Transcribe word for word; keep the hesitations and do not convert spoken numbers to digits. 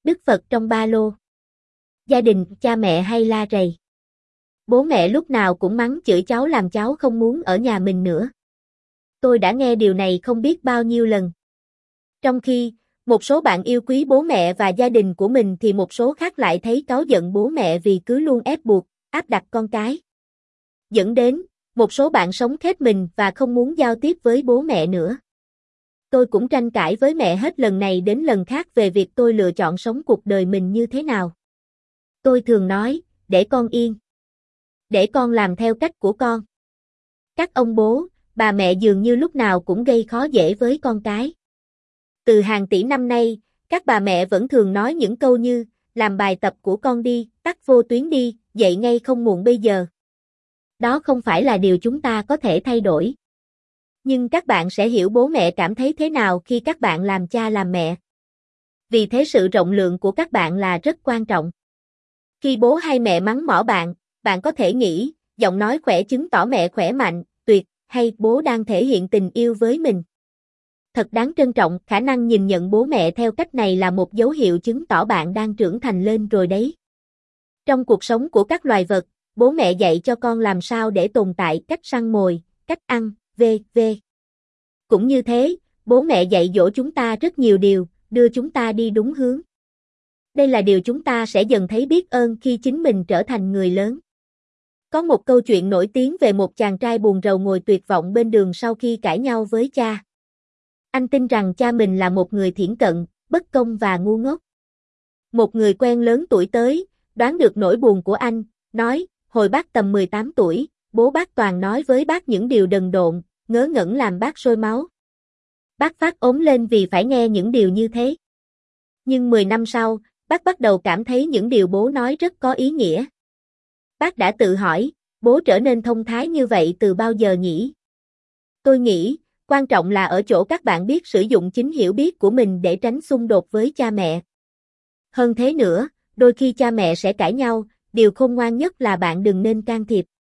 Đức Phật trong ba lô. Gia đình, cha mẹ hay la rầy. Bố mẹ lúc nào cũng mắng chửi cháu làm cháu không muốn ở nhà mình nữa. Tôi đã nghe điều này không biết bao nhiêu lần. Trong khi, một số bạn yêu quý bố mẹ và gia đình của mình thì một số khác lại thấy cáu giận bố mẹ vì cứ luôn ép buộc, áp đặt con cái. Dẫn đến, một số bạn sống khép mình và không muốn giao tiếp với bố mẹ nữa. Tôi cũng tranh cãi với mẹ hết lần này đến lần khác về việc tôi lựa chọn sống cuộc đời mình như thế nào. Tôi thường nói, để con yên. Để con làm theo cách của con. Các ông bố, bà mẹ dường như lúc nào cũng gây khó dễ với con cái. Từ hàng tỷ năm nay, các bà mẹ vẫn thường nói những câu như, làm bài tập của con đi, tắt vô tuyến đi, dậy ngay không muộn bây giờ. Đó không phải là điều chúng ta có thể thay đổi. Nhưng các bạn sẽ hiểu bố mẹ cảm thấy thế nào khi các bạn làm cha làm mẹ. Vì thế sự rộng lượng của các bạn là rất quan trọng. Khi bố hay mẹ mắng mỏ bạn, bạn có thể nghĩ, giọng nói khỏe chứng tỏ mẹ khỏe mạnh, tuyệt, hay bố đang thể hiện tình yêu với mình. Thật đáng trân trọng, khả năng nhìn nhận bố mẹ theo cách này là một dấu hiệu chứng tỏ bạn đang trưởng thành lên rồi đấy. Trong cuộc sống của các loài vật, bố mẹ dạy cho con làm sao để tồn tại, cách săn mồi, cách ăn, vân vân. Cũng như thế, bố mẹ dạy dỗ chúng ta rất nhiều điều, đưa chúng ta đi đúng hướng. Đây là điều chúng ta sẽ dần thấy biết ơn khi chính mình trở thành người lớn. Có một câu chuyện nổi tiếng về một chàng trai buồn rầu ngồi tuyệt vọng bên đường sau khi cãi nhau với cha. Anh tin rằng cha mình là một người thiển cận, bất công và ngu ngốc. Một người quen lớn tuổi tới, đoán được nỗi buồn của anh, nói, hồi bác tầm mười tám tuổi, bố bác toàn nói với bác những điều đần độn, ngớ ngẩn làm bác sôi máu. Bác phát ốm lên vì phải nghe những điều như thế. Nhưng mười năm sau, bác bắt đầu cảm thấy những điều bố nói rất có ý nghĩa. Bác đã tự hỏi, bố trở nên thông thái như vậy từ bao giờ nhỉ? Tôi nghĩ, quan trọng là ở chỗ các bạn biết sử dụng chính hiểu biết của mình để tránh xung đột với cha mẹ. Hơn thế nữa, đôi khi cha mẹ sẽ cãi nhau, điều khôn ngoan nhất là bạn đừng nên can thiệp.